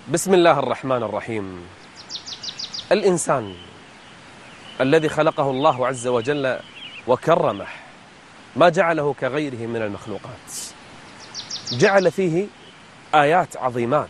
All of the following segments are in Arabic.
بسم الله الرحمن الرحيم. الإنسان الذي خلقه الله عز وجل وكرمه ما جعله كغيره من المخلوقات، جعل فيه آيات عظيمات.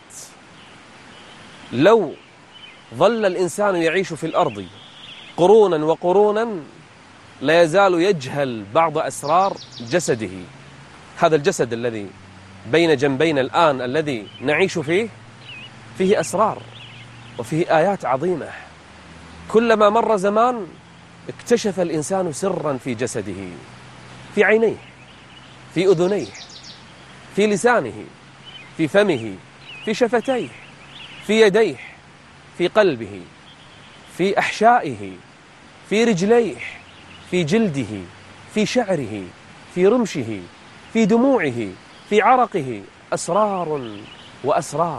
لو ظل الإنسان يعيش في الأرض قرونا وقرونا لا يزال يجهل بعض أسرار جسده. هذا الجسد الذي بين جنبين الآن الذي نعيش فيه أسرار وفيه آيات عظيمة. كلما مر زمان اكتشف الإنسان سرا في جسده، في عينيه، في أذنيه، في لسانه، في فمه، في شفتيه، في يديه، في قلبه، في أحشائه، في رجليه، في جلده، في شعره، في رمشه، في دموعه، في عرقه. أسرار وأسرار.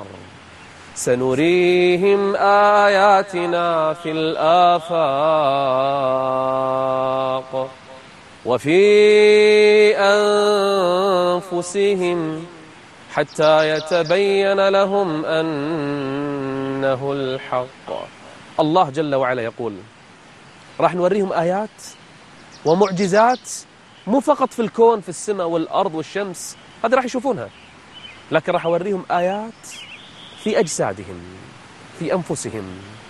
سنريهم آياتنا في الآفاق وفي أنفسهم حتى يتبين لهم أنه الحق. الله جل وعلا يقول راح نوريهم آيات ومعجزات، مو فقط في الكون، في السماء والأرض والشمس، هذا راح يشوفونها، لكن راح أوريهم آيات في أجسادهم، في أنفسهم.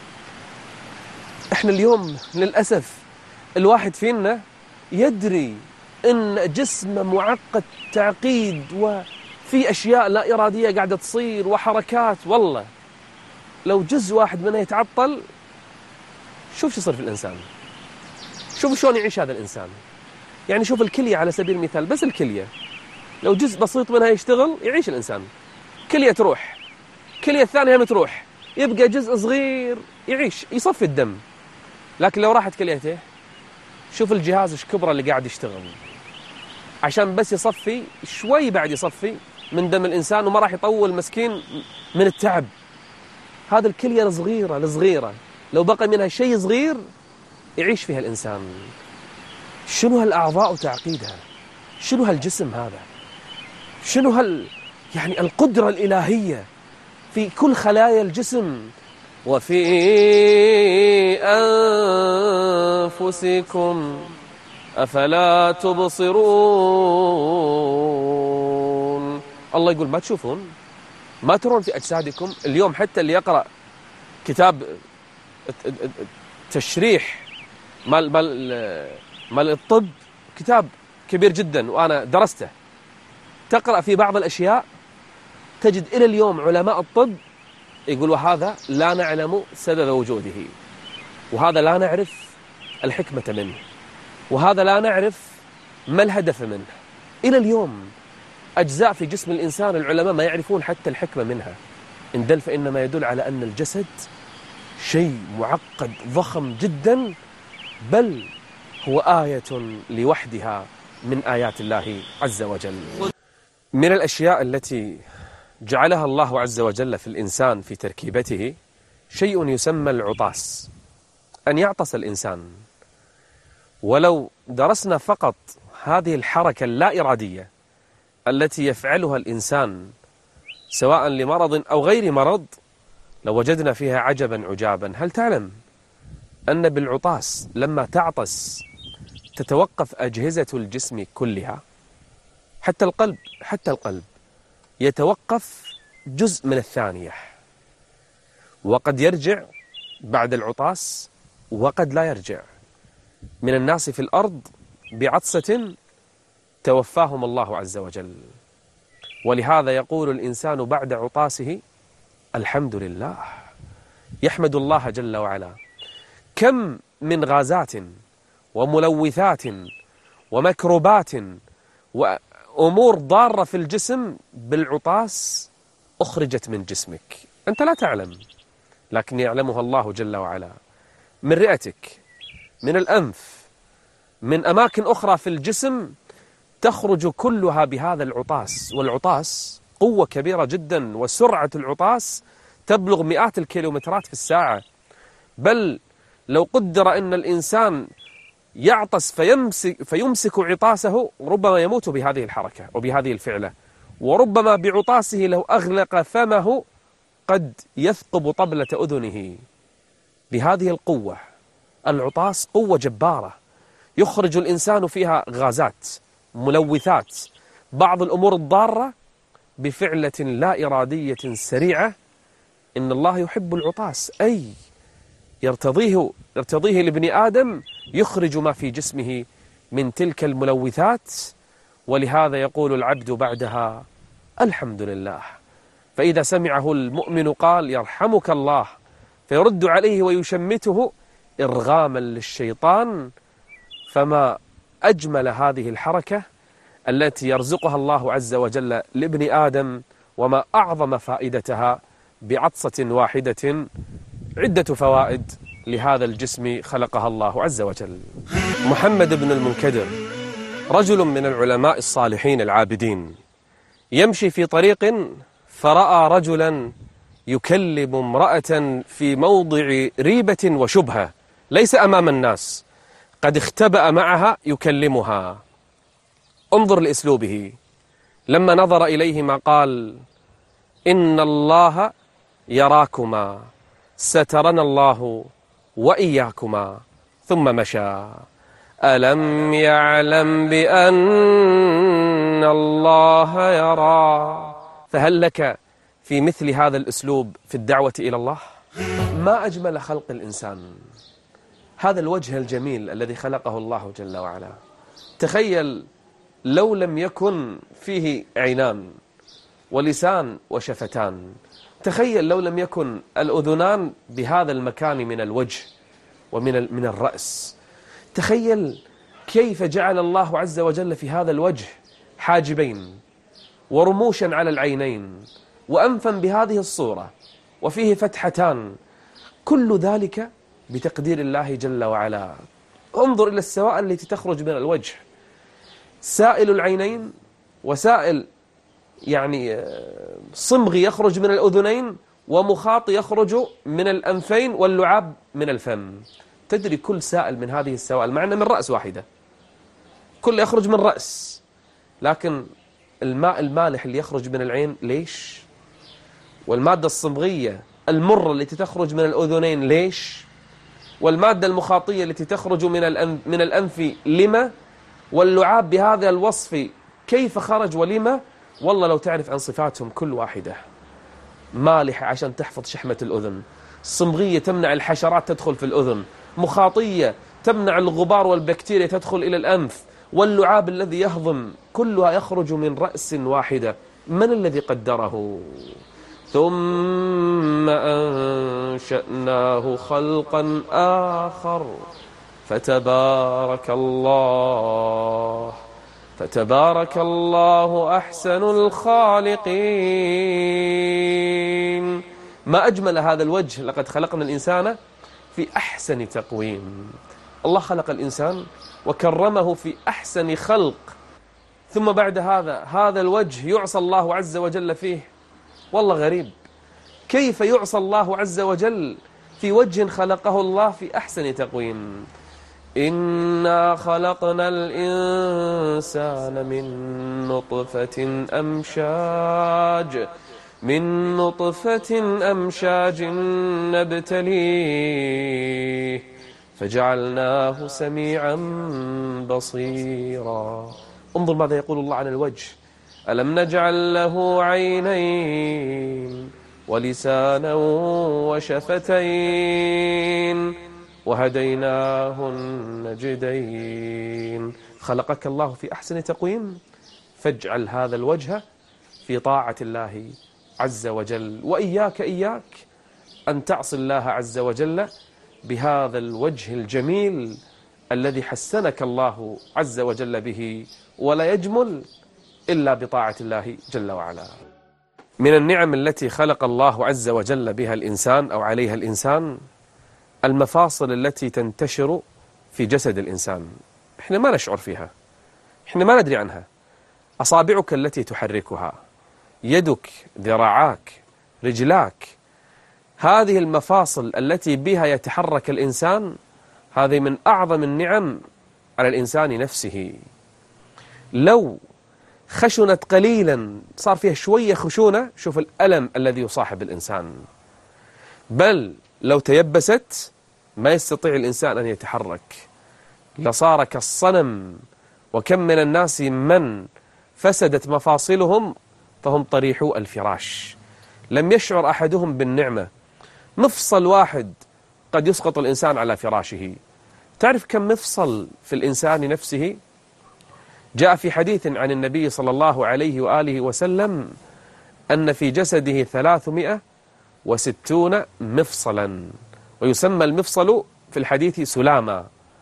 إحنا اليوم للأسف الواحد فينا يدري إن جسمه معقد تعقيد وفي أشياء لا إرادية قاعدة تصير وحركات. والله لو جزء واحد منها يتعطل شوف شو يصير في الإنسان، شوف شلون يعيش هذا الإنسان. يعني شوف الكلية على سبيل المثال، بس الكلية لو جزء بسيط منها يشتغل يعيش الإنسان. كلية تروح، كلية الثانية هم تروح، يبقى جزء صغير يعيش يصفي الدم. لكن لو راحت كليته شوف الجهاز ايش كبره اللي قاعد يشتغل عشان بس يصفي شوي، بعد يصفي من دم الإنسان وما راح يطول مسكين من التعب. هذا الكلية الصغيرة لو بقى منها شيء صغير يعيش فيها الإنسان. شنو هالأعضاء وتعقيدها؟ شنو هالجسم هذا؟ شنو يعني القدرة الإلهية في كل خلايا الجسم. وفي أنفسكم أفلا تبصرون. الله يقول ما تشوفون، ما ترون في أجسادكم؟ اليوم حتى اللي يقرأ كتاب تشريح مال الطب، كتاب كبير جدا وأنا درسته، تقرأ في بعض الأشياء تجد إلى اليوم علماء الطب يقولوا هذا لا نعلم سبب وجوده، وهذا لا نعرف الحكمة منه، وهذا لا نعرف ما الهدف منه. إلى اليوم أجزاء في جسم الإنسان العلماء ما يعرفون حتى الحكمة منها. إن دل فإنما يدل على أن الجسد شيء معقد ضخم جدا، بل هو آية لوحدها من آيات الله عز وجل. من الأشياء التي جعلها الله عز وجل في الإنسان في تركيبته شيء يسمى العطاس، أن يعطس الإنسان. ولو درسنا فقط هذه الحركة اللا إرادية التي يفعلها الإنسان سواء لمرض أو غير مرض لوجدنا فيها عجبا عجابا. هل تعلم أن بالعطاس لما تعطس تتوقف أجهزة الجسم كلها؟ حتى القلب يتوقف جزء من الثانية، وقد يرجع بعد العطاس وقد لا يرجع. من الناس في الأرض بعطسة توفاهم الله عز وجل. ولهذا يقول الإنسان بعد عطاسه الحمد لله، يحمد الله جل وعلا. كم من غازات وملوثات ومكروبات وأمور ضارة في الجسم بالعطاس أخرجت من جسمك، أنت لا تعلم، لكن يعلمها الله جل وعلا. من رئتك، من الأنف، من أماكن أخرى في الجسم تخرج كلها بهذا العطاس. والعطاس قوة كبيرة جدا، وسرعة العطاس تبلغ مئات الكيلومترات في الساعة. بل لو قدر أن الإنسان يعطس فيمسك عطاسه ربما يموت بهذه الحركة وبهذه الفعلة، وربما بعطاسه لو أغلق فمه قد يثقب طبلة أذنه بهذه القوة. العطاس قوة جبارة يخرج الإنسان فيها غازات، ملوثات، بعض الأمور الضارة بفعلة لا إرادية سريعة. إن الله يحب العطاس، أي يرتضيه لابن آدم يخرج ما في جسمه من تلك الملوثات. ولهذا يقول العبد بعدها الحمد لله. فإذا سمعه المؤمن قال يرحمك الله، فيرد عليه ويشمته إرغاما للشيطان. فما أجمل هذه الحركة التي يرزقها الله عز وجل لابن آدم، وما أعظم فائدتها بعطسة واحدة. عدة فوائد لهذا الجسم خلقها الله عز وجل. محمد بن المنكدر رجل من العلماء الصالحين العابدين، يمشي في طريق فرأى رجلا يكلم امرأة في موضع ريبة وشبهة، ليس أمام الناس، قد اختبأ معها يكلمها. انظر لأسلوبه. لما نظر إليهما قال إن الله يراكما، سترنا الله وإياكما، ثم مشى. ألم يعلم بأن الله يرى. فهل لك في مثل هذا الأسلوب في الدعوة إلى الله؟ ما أجمل خلق الإنسان، هذا الوجه الجميل الذي خلقه الله جل وعلا. تخيل لو لم يكن فيه عينان ولسان وشفتان، تخيل لو لم يكن الأذنان بهذا المكان من الوجه ومن الرأس، تخيل كيف جعل الله عز وجل في هذا الوجه حاجبين ورموشا على العينين وأنفا بهذه الصورة وفيه فتحتان، كل ذلك بتقدير الله جل وعلا. انظر إلى السوائل التي تخرج من الوجه، سائل العينين وسائل صمغ يخرج من الأذنين ومخاط يخرج من الأنفين واللعاب من الفم. تدري كل سائل من هذه السوائل معنا من رأس واحدة، كل يخرج من رأس، لكن الماء المالح اللي يخرج من العين ليش؟ والمادة الصمغية المرة التي تخرج من الأذنين ليش؟ والمادة المخاطية التي تخرج من الأنف لما؟ واللعاب بهذا الوصف كيف خرج ولما؟ والله لو تعرف عن صفاتهم كل واحدة. مالحة عشان تحفظ شحمة الأذن، صمغية تمنع الحشرات تدخل في الأذن، مخاطية تمنع الغبار والبكتيريا تدخل إلى الأنف، واللعاب الذي يهضم، كلها يخرج من رأس واحدة. من الذي قدره؟ ثم أنشأناه خلقا آخر فتبارك الله أحسن الخالقين. ما أجمل هذا الوجه، لقد خلقنا الإنسان في أحسن تقويم. الله خلق الإنسان وكرمه في أحسن خلق، ثم بعد هذا الوجه يعصى الله عز وجل فيه. والله غريب كيف يعصى الله عز وجل في وجه خلقه الله في أحسن تقويم. إنا خلقنا الإنسان من نطفة أمشاج نبتليه فجعلناه سميعا بصيرا. انظر ماذا يقول الله عن الوجه. ألم نجعل له عينين ولسانا وشفتين وهديناه النجدين. خلقك الله في أحسن تقويم، فاجعل هذا الوجه في طاعة الله عز وجل. وإياك أن تعصي الله عز وجل بهذا الوجه الجميل الذي حسنك الله عز وجل به، ولا يجمل إلا بطاعة الله جل وعلا. من النعم التي خلق الله عز وجل بها الإنسان أو عليها الإنسان المفاصل التي تنتشر في جسد الإنسان. إحنا ما نشعر فيها، إحنا ما ندري عنها. أصابعك التي تحركها، يدك، ذراعاك، رجلاك، هذه المفاصل التي بها يتحرك الإنسان، هذه من أعظم النعم على الإنسان نفسه. لو خشنت قليلا، صار فيها شوية خشونة، شوف الألم الذي يصاحب الإنسان. بل لو تيبست ما يستطيع الإنسان أن يتحرك، لصار كالصنم. وكم من الناس من فسدت مفاصلهم فهم طريحو الفراش، لم يشعر أحدهم بالنعمة. مفصل واحد قد يسقط الإنسان على فراشه. تعرف كم مفصل في الإنسان نفسه؟ جاء في حديث عن النبي صلى الله عليه وآله وسلم أن في جسده 360 مفصلا، ويسمى المفصل في الحديث سلاما.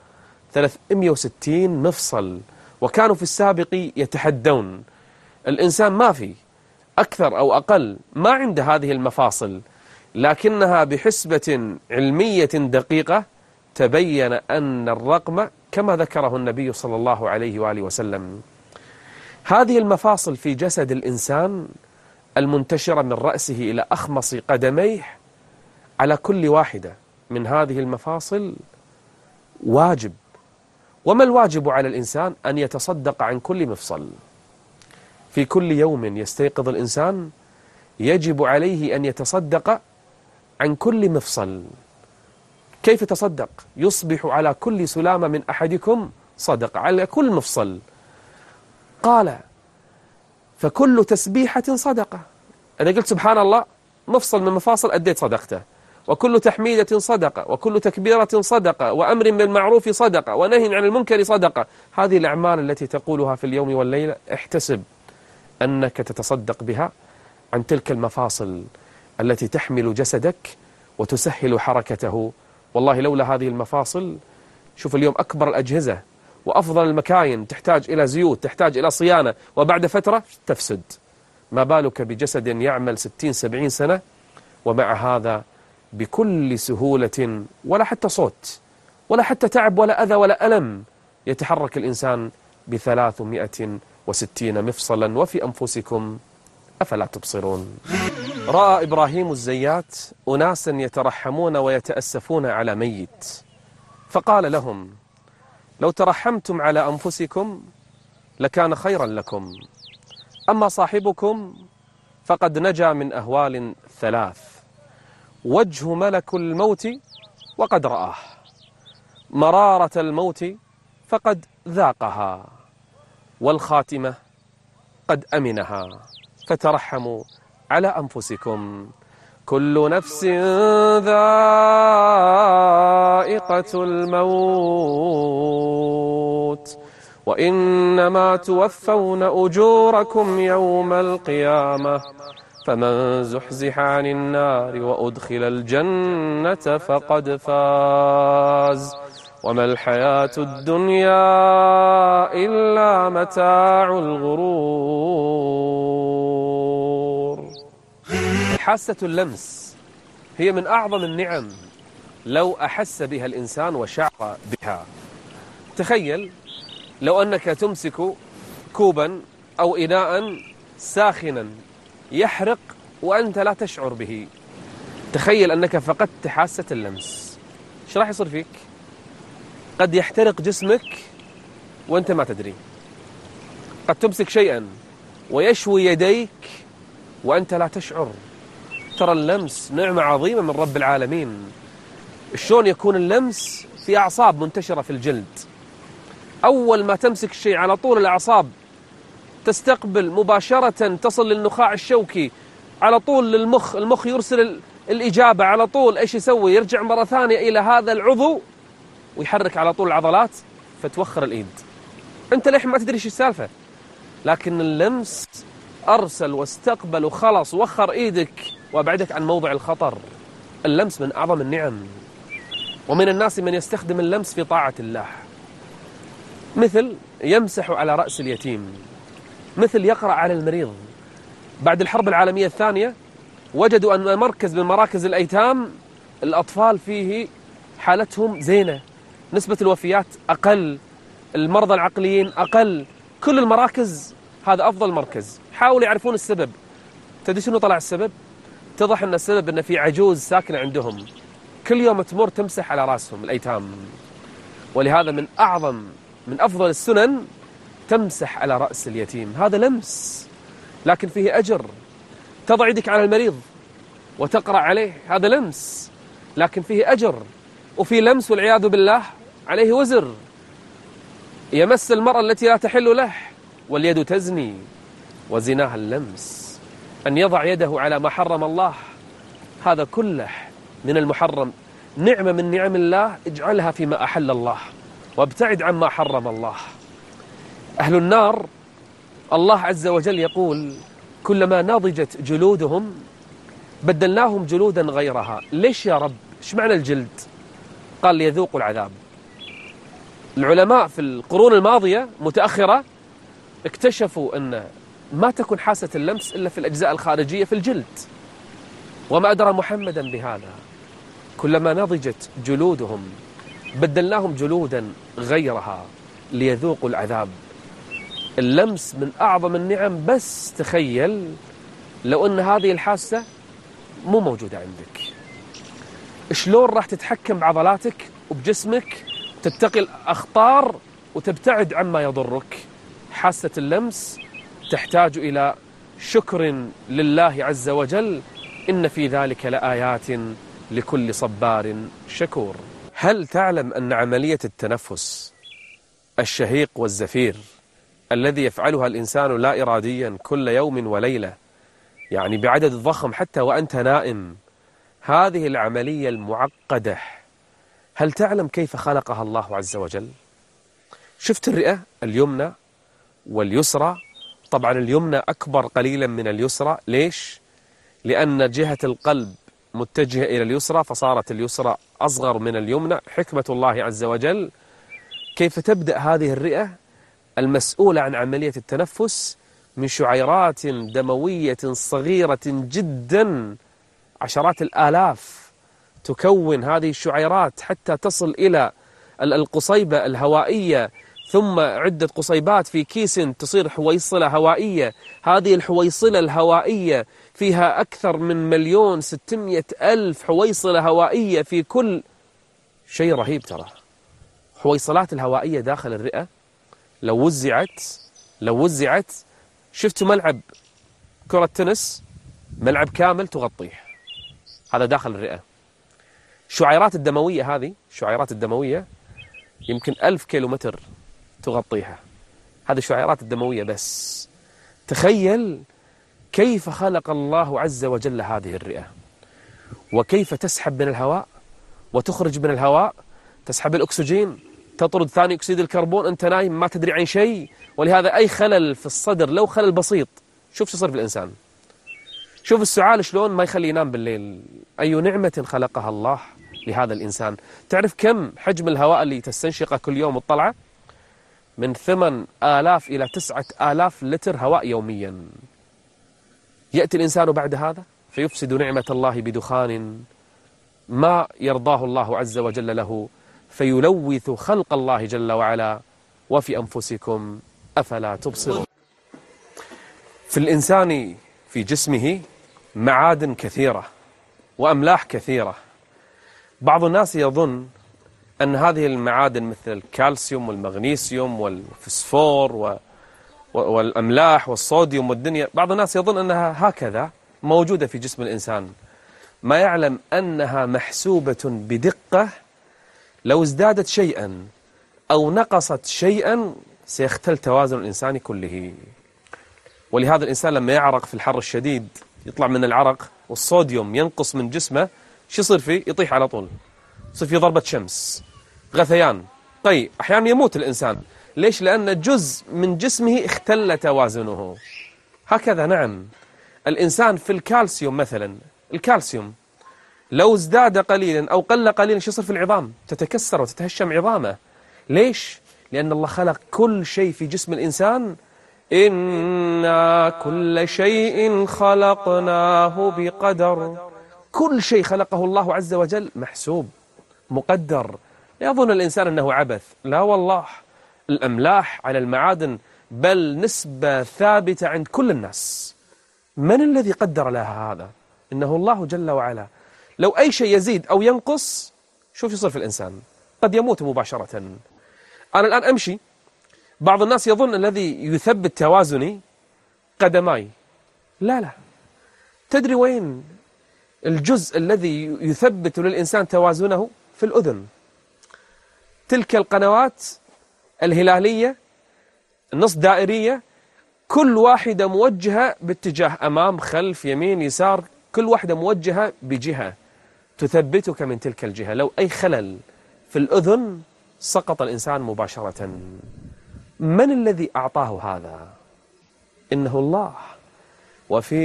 360 مفصل. وكانوا في السابق يتحدون الإنسان ما في أكثر أو أقل ما عند هذه المفاصل، لكنها بحسبة علمية دقيقة تبين أن الرقم كما ذكره النبي صلى الله عليه وآله وسلم. هذه المفاصل في جسد الإنسان المنتشرة من رأسه إلى أخمص قدميه، على كل واحدة من هذه المفاصل واجب. وما الواجب على الإنسان؟ أن يتصدق عن كل مفصل. في كل يوم يستيقظ الإنسان يجب عليه أن يتصدق عن كل مفصل. كيف تصدق؟ يصبح على كل سلامة من أحدكم صدق، على كل مفصل. قال فكل تسبيحة صدقة. إذا قلت سبحان الله مفصل من مفاصل أديت صدقته، وكل تحميدة صدقة، وكل تكبيرة صدقة، وأمر بالمعروف صدقة، ونهي عن المنكر صدقة. هذه الأعمال التي تقولها في اليوم والليلة احتسب أنك تتصدق بها عن تلك المفاصل التي تحمل جسدك وتسهل حركته. والله لولا هذه المفاصل، شوف اليوم أكبر الأجهزة وأفضل المكاين تحتاج إلى زيوت، تحتاج إلى صيانة، وبعد فترة تفسد. ما بالك بجسد يعمل 60-70 سنة ومع هذا بكل سهولة، ولا حتى صوت ولا حتى تعب ولا أذى ولا ألم، يتحرك الإنسان ب360 مفصلا. وفي أنفسكم أفلا تبصرون. رأى إبراهيم الزيات أناسا يترحمون ويتأسفون على ميت، فقال لهم لو ترحمتم على أنفسكم لكان خيرا لكم، أما صاحبكم فقد نجا من أهوال 3: وجه ملك الموت وقد رآه، مرارة الموت فقد ذاقها، والخاتمة قد أمنها. فترحموا على أنفسكم، كل نفس ذائقة الموت، وإنما توفون أجوركم يوم القيامة، فمن زحزح عن النار وأدخل الجنة فقد فاز، وما الحياة الدنيا إلا متاع الغرور. حاسة اللمس هي من أعظم النعم لو أحس بها الإنسان وشعر بها. تخيل لو أنك تمسك كوبا أو إناء ساخنا يحرق وأنت لا تشعر به. تخيل أنك فقدت حاسة اللمس، ايش راح يصير فيك؟ قد يحترق جسمك وأنت ما تدري. قد تمسك شيئا ويشوي يديك وأنت لا تشعر. ترى اللمس نعمة عظيمة من رب العالمين. شلون يكون اللمس؟ في أعصاب منتشرة في الجلد، أول ما تمسك الشيء على طول الأعصاب تستقبل مباشرة، تصل للنخاع الشوكي على طول للمخ، المخ يرسل الإجابة على طول. إيش يسوي؟ يرجع مرة ثانية إلى هذا العضو ويحرك على طول العضلات فتوخر الإيد. أنت ليش ما تدري إيش السالفة، لكن اللمس أرسل واستقبل وخلص وخر إيدك وأبعدك عن موضع الخطر. اللمس من أعظم النعم. ومن الناس من يستخدم اللمس في طاعة الله، مثل يمسح على رأس اليتيم، مثل يقرأ على المريض. بعد الحرب العالمية الثانية وجدوا أن مركز من مراكز الأيتام الأطفال فيه حالتهم زينة، نسبة الوفيات أقل، المرضى العقليين أقل، كل المراكز هذا أفضل مركز. حاولوا يعرفون السبب. تدري شنو طلع السبب؟ اتضح أن السبب أن في عجوز ساكنة عندهم، كل يوم تمر تمسح على رأسهم الأيتام. ولهذا من أفضل السنن تمسح على رأس اليتيم، هذا لمس لكن فيه أجر. تضع يدك على المريض وتقرأ عليه، هذا لمس لكن فيه أجر. وفي لمس والعياذ بالله عليه وزر. يمس المرأة التي لا تحل له، واليد تزني وزناها اللمس. أن يضع يده على ما حرم الله، هذا كله من المحرم. نعمة من نعم الله اجعلها فيما أحل الله وابتعد عما حرم الله. أهل النار الله عز وجل يقول كلما نضجت جلودهم بدلناهم جلودا غيرها. ليش يا رب؟ ايش معنى الجلد؟ قال ليذوقوا العذاب. العلماء في القرون الماضية متأخرة اكتشفوا أن ما تكون حاسة اللمس إلا في الأجزاء الخارجية في الجلد، وما أدرى محمدا بهذا. كلما نضجت جلودهم بدلناهم جلودا غيرها ليذوقوا العذاب. اللمس من أعظم النعم، بس تخيل لو أن هذه الحاسة مو موجودة عندك، شلون راح تتحكم بعضلاتك وبجسمك، تتقي الأخطار وتبتعد عما يضرك. حاسة اللمس تحتاج إلى شكر لله عز وجل. إن في ذلك لآيات لكل صبار شكور. هل تعلم أن عملية التنفس الشهيق والزفير الذي يفعلها الإنسان لا إراديا كل يوم وليلة، يعني بعدد ضخم حتى وأنت نائم، هذه العملية المعقدة، هل تعلم كيف خلقها الله عز وجل؟ شفت الرئة اليمنى واليسرى؟ طبعا اليمنى أكبر قليلا من اليسرى. ليش؟ لأن جهة القلب متجهة إلى اليسرى، فصارت اليسرى أصغر من اليمنى. حكمة الله عز وجل. كيف تبدأ هذه الرئة المسؤولة عن عملية التنفس من شعيرات دموية صغيرة جدا، عشرات الآلاف تكون هذه الشعيرات حتى تصل إلى القصيبة الهوائية، ثم عدة قصيبات في كيس تصير حويصلة هوائية. هذه الحويصلة الهوائية فيها أكثر من 1,600,000 حويصلة هوائية في كل شيء. رهيب ترى. حويصلات الهوائية داخل الرئة لو وزعت شفتوا ملعب كرة تنس، ملعب كامل تغطيه، هذا داخل الرئة. شعيرات الدموية، هذه شعيرات الدموية يمكن 1000 كيلومتر تغطيها. هذه الشعيرات الدموية بس. تخيل كيف خلق الله عز وجل هذه الرئة، وكيف تسحب من الهواء وتخرج من الهواء، تسحب الأكسجين، تطرد ثاني أكسيد الكربون. أنت نايم ما تدري عن شيء. ولهذا أي خلل في الصدر، لو خلل بسيط، شوف شو يصير في الإنسان. شوف السعال شلون ما يخلي ينام بالليل. أي نعمة خلقها الله لهذا الإنسان. تعرف كم حجم الهواء اللي تستنشقه كل يوم وتطلعه؟ من 8,000 إلى 9,000 لتر هواء يوميا. يأتي الإنسان بعد هذا فيفسد نعمة الله بدخان ما يرضاه الله عز وجل له، فيلوث خلق الله جل وعلا. وفي أنفسكم أفلا تبصرون. في الإنسان في جسمه معادن كثيرة وأملاح كثيرة. بعض الناس يظن أن هذه المعادن مثل الكالسيوم والمغنيسيوم والفسفور والأملاح والصوديوم والدنيا، بعض الناس يظن أنها هكذا موجودة في جسم الإنسان. ما يعلم أنها محسوبة بدقة. لو ازدادت شيئا أو نقصت شيئا سيختل توازن الإنسان كله. ولهذا الإنسان لما يعرق في الحر الشديد يطلع من العرق والصوديوم ينقص من جسمه، شو يصير فيه؟ يطيح على طول، يصير فيه ضربة شمس، غثيان. طيب أحيانا يموت الإنسان. ليش؟ لأن جزء من جسمه اختل توازنه. هكذا نعم الإنسان في الكالسيوم مثلا، الكالسيوم لو ازداد قليلا أو قل قليلا شو يصير في العظام؟ تتكسر وتتهشم عظامه. ليش؟ لأن الله خلق كل شيء في جسم الإنسان. إنا كل شيء خلقناه بقدر. كل شيء خلقه الله عز وجل محسوب مقدر. لا يظن الإنسان أنه عبث، لا والله. الأملاح على المعادن بل نسبة ثابتة عند كل الناس. من الذي قدر لها هذا؟ إنه الله جل وعلا. لو أي شيء يزيد أو ينقص شوف يصير في الإنسان، قد يموت مباشرة. أنا الآن أمشي بعض الناس يظن الذي يثبت توازني قدماي. لا لا، تدري وين الجزء الذي يثبت للإنسان توازنه؟ في الأذن. تلك القنوات الهلالية النص دائرية، كل واحدة موجهة باتجاه أمام خلف يمين يسار، كل واحدة موجهة بجهة تثبتك من تلك الجهة. لو أي خلل في الأذن سقط الإنسان مباشرة. من الذي أعطاه هذا؟ إنه الله. وفي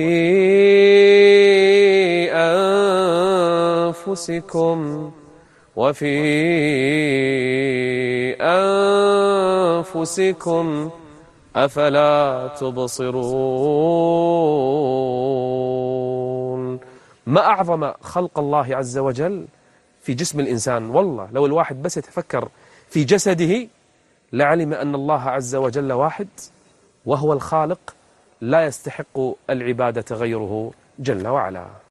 أنفسكم أفلا تبصرون. ما أعظم خلق الله عز وجل في جسم الإنسان. والله لو الواحد بس يتفكر في جسده لعلم أن الله عز وجل واحد، وهو الخالق لا يستحق العبادة غيره جل وعلا.